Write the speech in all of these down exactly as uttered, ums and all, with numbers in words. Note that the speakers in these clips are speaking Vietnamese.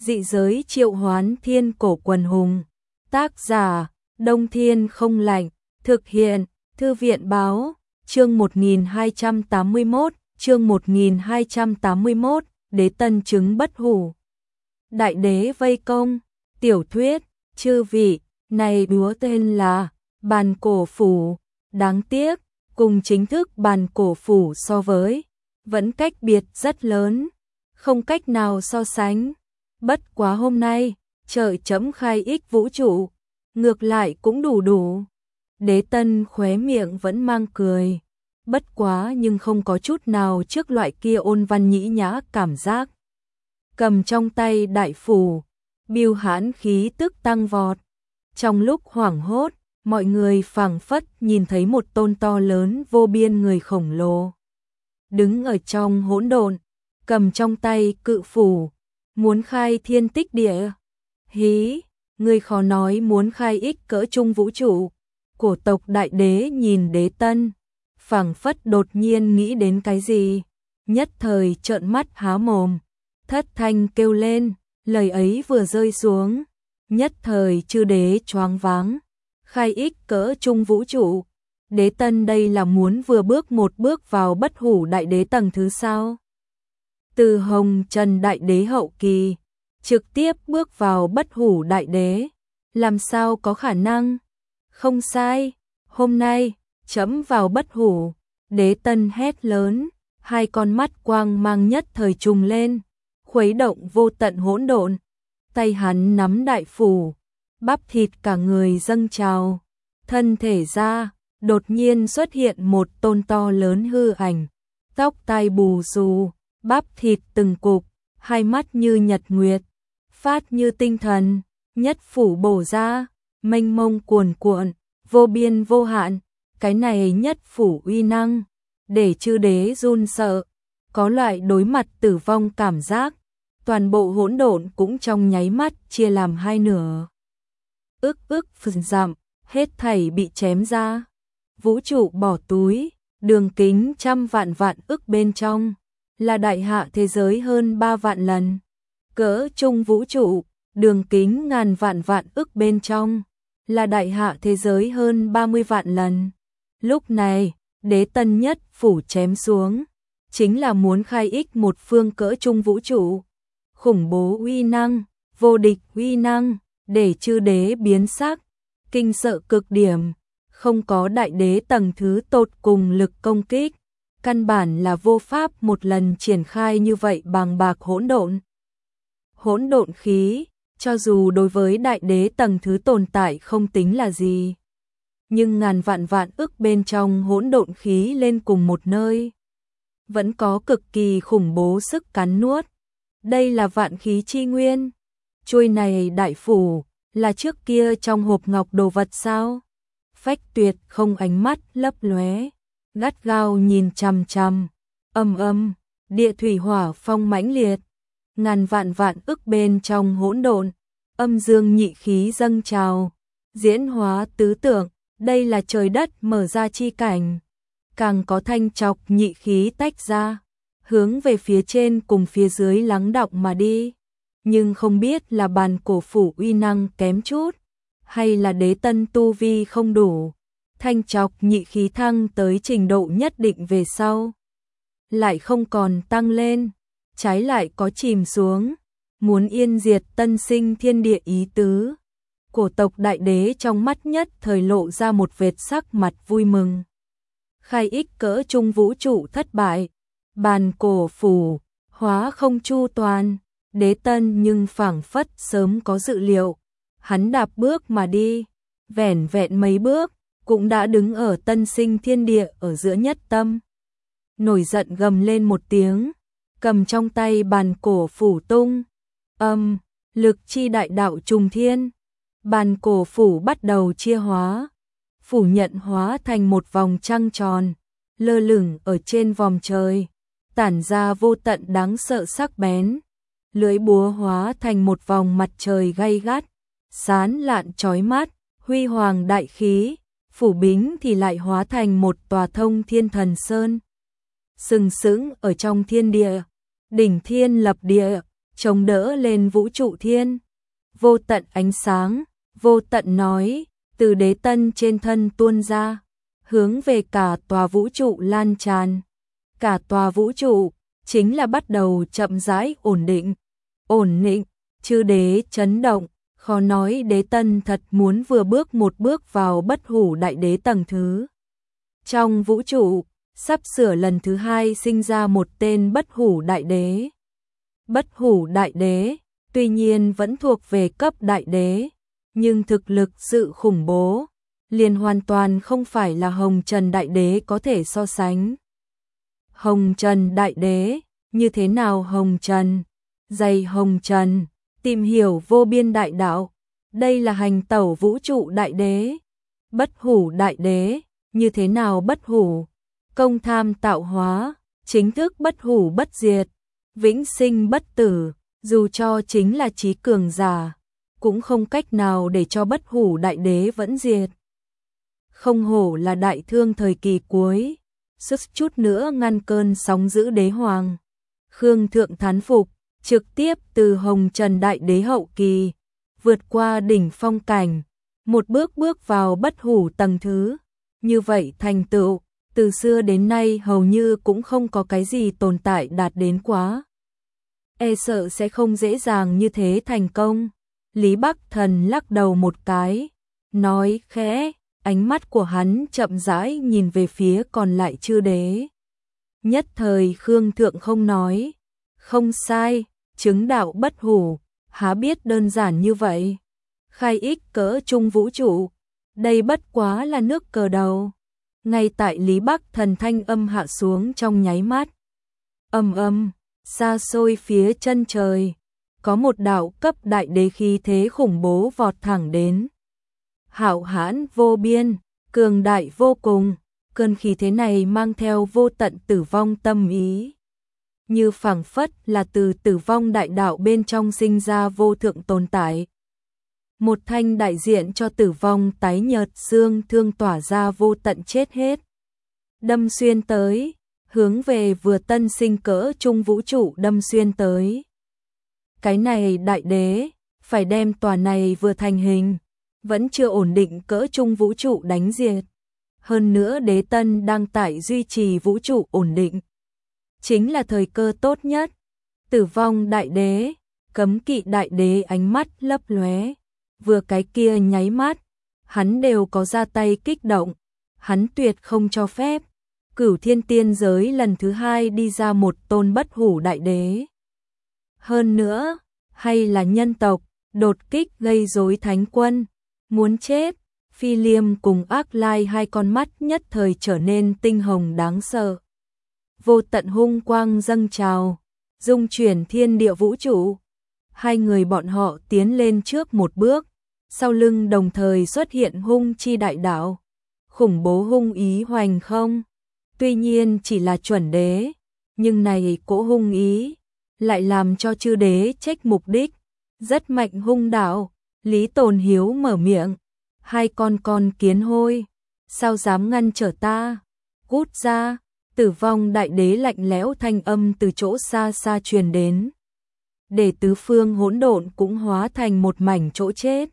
Dị giới triệu hoán thiên cổ quần hùng. Tác giả, Đông Thiên không lạnh. Thực hiện, Thư viện báo. Chương một nghìn hai trăm tám mươi mốt, chương một nghìn hai trăm tám mươi mốt, Đế Tân chứng bất hủ. Đại đế vây công. Tiểu thuyết, chư vị, này đúa tên là Bàn Cổ Phủ. Đáng tiếc, cùng chính thức Bàn Cổ Phủ so với, vẫn cách biệt rất lớn, không cách nào so sánh. Bất quá hôm nay, trời chấm khai ích vũ trụ, ngược lại cũng đủ đủ. Đế Tân khóe miệng vẫn mang cười, bất quá nhưng không có chút nào trước loại kia ôn văn nhĩ nhã cảm giác. Cầm trong tay đại phủ, bưu hãn khí tức tăng vọt. Trong lúc hoảng hốt, mọi người phảng phất nhìn thấy một tôn to lớn vô biên người khổng lồ. Đứng ở trong hỗn độn, cầm trong tay cự phủ, muốn khai thiên tích địa. Hí, người khó nói muốn khai ích cỡ trung vũ trụ. Cổ tộc đại đế nhìn Đế Tân, phảng phất đột nhiên nghĩ đến cái gì, nhất thời trợn mắt há mồm, thất thanh kêu lên, lời ấy vừa rơi xuống, nhất thời chư đế choáng váng. Khai ích cỡ trung vũ trụ, Đế Tân đây là muốn vừa bước một bước vào bất hủ đại đế tầng thứ sao? Từ Hồng Trần đại đế hậu kỳ, trực tiếp bước vào bất hủ đại đế, làm sao có khả năng? Không sai, hôm nay, chấm vào bất hủ. Đế Tân hét lớn, hai con mắt quang mang nhất thời trùng lên, khuấy động vô tận hỗn độn. Tay hắn nắm đại phủ, bắp thịt cả người dâng trào, thân thể ra, đột nhiên xuất hiện một tôn to lớn hư ảnh, tóc tai bù xù, bắp thịt từng cục, hai mắt như nhật nguyệt, phát như tinh thần, nhất phủ bổ ra, mênh mông cuồn cuộn, vô biên vô hạn. Cái này nhất phủ uy năng, để chư đế run sợ, có loại đối mặt tử vong cảm giác. Toàn bộ hỗn độn cũng trong nháy mắt chia làm hai nửa. Ức ức phần dặm, hết thảy bị chém ra. Vũ trụ bỏ túi, đường kính trăm vạn vạn ức bên trong, là đại hạ thế giới hơn ba vạn lần. Cỡ trung vũ trụ, đường kính ngàn vạn vạn ức bên trong, là đại hạ thế giới hơn ba mươi vạn lần. Lúc này, Đế Tân nhất phủ chém xuống, chính là muốn khai ích một phương cỡ trung vũ trụ. Khủng bố uy năng, vô địch uy năng, để chư đế biến sắc, kinh sợ cực điểm, không có đại đế tầng thứ tột cùng lực công kích, căn bản là vô pháp một lần triển khai như vậy bàng bạc hỗn độn. Hỗn độn khí, cho dù đối với đại đế tầng thứ tồn tại không tính là gì, nhưng ngàn vạn vạn ức bên trong hỗn độn khí lên cùng một nơi, vẫn có cực kỳ khủng bố sức cắn nuốt. Đây là vạn khí chi nguyên. Chuôi này đại phủ, là trước kia trong hộp ngọc đồ vật sao? Phách Tuyệt không ánh mắt lấp lóe, gắt gao nhìn chằm chằm, âm âm, địa thủy hỏa phong mãnh liệt, ngàn vạn vạn ức bên trong hỗn độn, âm dương nhị khí dâng trào, diễn hóa tứ tượng, đây là trời đất mở ra chi cảnh, càng có thanh trọc nhị khí tách ra, hướng về phía trên cùng phía dưới lắng đọng mà đi. Nhưng không biết là Bàn Cổ Phủ uy năng kém chút, hay là Đế Tân tu vi không đủ, thanh trọc nhị khí thăng tới trình độ nhất định về sau, lại không còn tăng lên, trái lại có chìm xuống, muốn yên diệt tân sinh thiên địa ý tứ. Cổ tộc đại đế trong mắt nhất thời lộ ra một vệt sắc mặt vui mừng. Khai ích cỡ trung vũ trụ thất bại, Bàn Cổ Phủ hóa không chu toàn. Đế Tân nhưng phảng phất sớm có dự liệu, hắn đạp bước mà đi, vẻn vẹn mấy bước, cũng đã đứng ở tân sinh thiên địa ở giữa nhất tâm. Nổi giận gầm lên một tiếng, cầm trong tay Bàn Cổ Phủ tung, âm, lực chi đại đạo trùng thiên. Bàn Cổ Phủ bắt đầu chia hóa, phủ nhận hóa thành một vòng trăng tròn, lơ lửng ở trên vòm trời, tản ra vô tận đáng sợ sắc bén. Lưỡi búa hóa thành một vòng mặt trời gay gắt, sán lạn chói mắt, huy hoàng đại khí, phủ bính thì lại hóa thành một tòa thông thiên thần sơn. Sừng sững ở trong thiên địa, đỉnh thiên lập địa, chống đỡ lên vũ trụ thiên. Vô tận ánh sáng, vô tận nói, từ đế tân trên thân tuôn ra, hướng về cả tòa vũ trụ lan tràn. Cả tòa vũ trụ chính là bắt đầu chậm rãi ổn định. Ổn định, chư đế chấn động, khó nói đế tân thật muốn vừa bước một bước vào bất hủ đại đế tầng thứ. Trong vũ trụ, sắp sửa lần thứ hai sinh ra một tên bất hủ đại đế. Bất hủ đại đế, tuy nhiên vẫn thuộc về cấp đại đế, nhưng thực lực sự khủng bố, liền hoàn toàn không phải là Hồng Trần đại đế có thể so sánh. Hồng Trần đại đế, như thế nào Hồng Trần? Dày Hồng Trần, tìm hiểu vô biên đại đạo, đây là hành tẩu vũ trụ đại đế. Bất hủ đại đế, như thế nào bất hủ? Công tham tạo hóa, chính thức bất hủ bất diệt, vĩnh sinh bất tử, dù cho chính là trí cường giả, cũng không cách nào để cho bất hủ đại đế vẫn diệt. Không hổ là đại thương thời kỳ cuối, sức chút nữa ngăn cơn sóng dữ đế hoàng. Khương Thượng thán phục, trực tiếp từ Hồng Trần đại đế hậu kỳ, vượt qua đỉnh phong cảnh, một bước bước vào bất hủ tầng thứ. Như vậy thành tựu, từ xưa đến nay hầu như cũng không có cái gì tồn tại đạt đến quá. E sợ sẽ không dễ dàng như thế thành công. Lý Bắc Thần lắc đầu một cái, nói khẽ, ánh mắt của hắn chậm rãi nhìn về phía còn lại chư đế. Nhất thời Khương Thượng không nói, không sai, chứng đạo bất hủ, há biết đơn giản như vậy. Khai ích cỡ trung vũ trụ, đây bất quá là nước cờ đầu. Ngay tại Lý Bắc Thần thanh âm hạ xuống trong nháy mắt. Ầm ầm, xa xôi phía chân trời, có một đạo cấp đại đế khí thế khủng bố vọt thẳng đến. Hạo hãn vô biên, cường đại vô cùng, cơn khí thế này mang theo vô tận tử vong tâm ý. Như phảng phất là từ tử vong đại đạo bên trong sinh ra vô thượng tồn tại. Một thanh đại diện cho tử vong tái nhợt xương thương tỏa ra vô tận chết hết. Đâm xuyên tới, hướng về vừa tân sinh cỡ trung vũ trụ đâm xuyên tới. Cái này đại đế, phải đem tòa này vừa thành hình, vẫn chưa ổn định cỡ trung vũ trụ đánh diệt. Hơn nữa đế tân đang tại duy trì vũ trụ ổn định. Chính là thời cơ tốt nhất. Tử vong đại đế, cấm kỵ đại đế ánh mắt lấp lóe. Vừa cái kia nháy mắt, hắn đều có ra tay kích động. Hắn tuyệt không cho phép Cửu Thiên Tiên giới lần thứ hai đi ra một tôn bất hủ đại đế. Hơn nữa, hay là nhân tộc, đột kích gây rối thánh quân, muốn chết. Phi Liêm cùng Ác Lai hai con mắt nhất thời trở nên tinh hồng đáng sợ. Vô tận hung quang dâng trào, dung chuyển thiên địa vũ trụ. Hai người bọn họ tiến lên trước một bước, sau lưng đồng thời xuất hiện hung chi đại đạo. Khủng bố hung ý hoành không. Tuy nhiên chỉ là chuẩn đế, nhưng này cỗ hung ý lại làm cho chư đế trách mục đích. Rất mạnh hung đạo. Lý Tồn Hiếu mở miệng, hai con con kiến hôi, sao dám ngăn trở ta? Cút ra. Tử vong đại đế lạnh lẽo thanh âm từ chỗ xa xa truyền đến, để tứ phương hỗn độn cũng hóa thành một mảnh chỗ chết.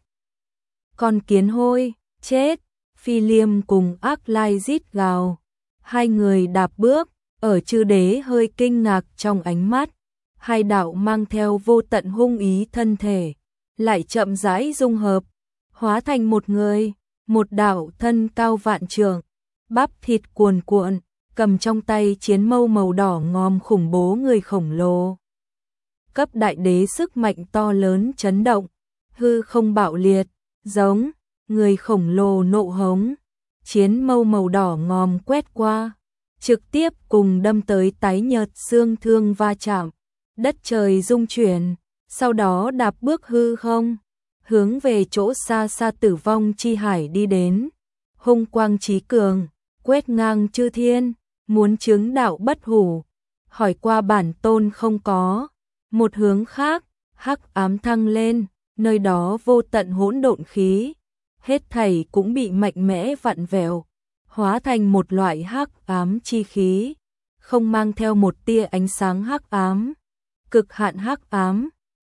Con kiến hôi, chết. Phi Liêm cùng Ác Lai rít gào. Hai người đạp bước, ở chư đế hơi kinh ngạc trong ánh mắt. Hai đạo mang theo vô tận hung ý thân thể, lại chậm rãi dung hợp, hóa thành một người. Một đạo thân cao vạn trượng, bắp thịt cuồn cuộn, cầm trong tay chiến mâu màu đỏ ngòm khủng bố người khổng lồ. Cấp đại đế sức mạnh to lớn chấn động, hư không bạo liệt, giống người khổng lồ nộ hống. Chiến mâu màu đỏ ngòm quét qua, trực tiếp cùng đâm tới tái nhợt xương thương va chạm. Đất trời rung chuyển, sau đó đạp bước hư không, hướng về chỗ xa xa tử vong chi hải đi đến. Hung quang chí cường, quét ngang chư thiên, muốn chứng đạo bất hủ, hỏi qua bản tôn không có. Một hướng khác, hắc ám thăng lên, nơi đó vô tận hỗn độn khí, hết thảy cũng bị mạnh mẽ vặn vẹo, hóa thành một loại hắc ám chi khí, không mang theo một tia ánh sáng hắc ám. Cực hạn hắc ám,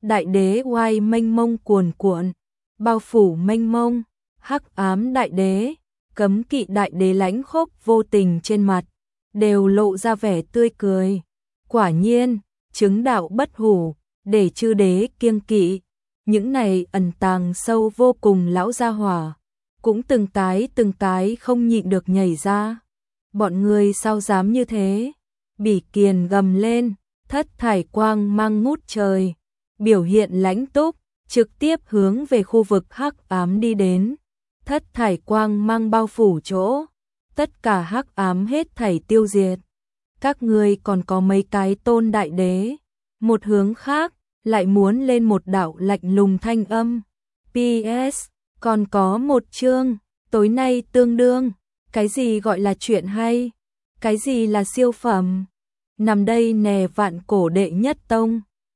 đại đế oai mênh mông cuồn cuộn, bao phủ mênh mông, hắc ám đại đế, cấm kỵ đại đế lãnh khốc vô tình trên mặt, đều lộ ra vẻ tươi cười. Quả nhiên, chứng đạo bất hủ, để chư đế kiêng kỵ, những này ẩn tàng sâu vô cùng lão gia hỏa, cũng từng cái từng cái không nhịn được nhảy ra. Bọn người sao dám như thế? Bỉ Kiền gầm lên, thất thải quang mang ngút trời, biểu hiện lãnh túc, trực tiếp hướng về khu vực hắc ám đi đến. Thất thải quang mang bao phủ chỗ, tất cả hắc ám hết thảy tiêu diệt. Các ngươi còn có mấy cái tôn đại đế. Một hướng khác, lại muốn lên một đạo lạnh lùng thanh âm. pê ét, còn có một chương, tối nay tương đương. Cái gì gọi là chuyện hay? Cái gì là siêu phẩm? Nằm đây nè vạn cổ đệ nhất tông,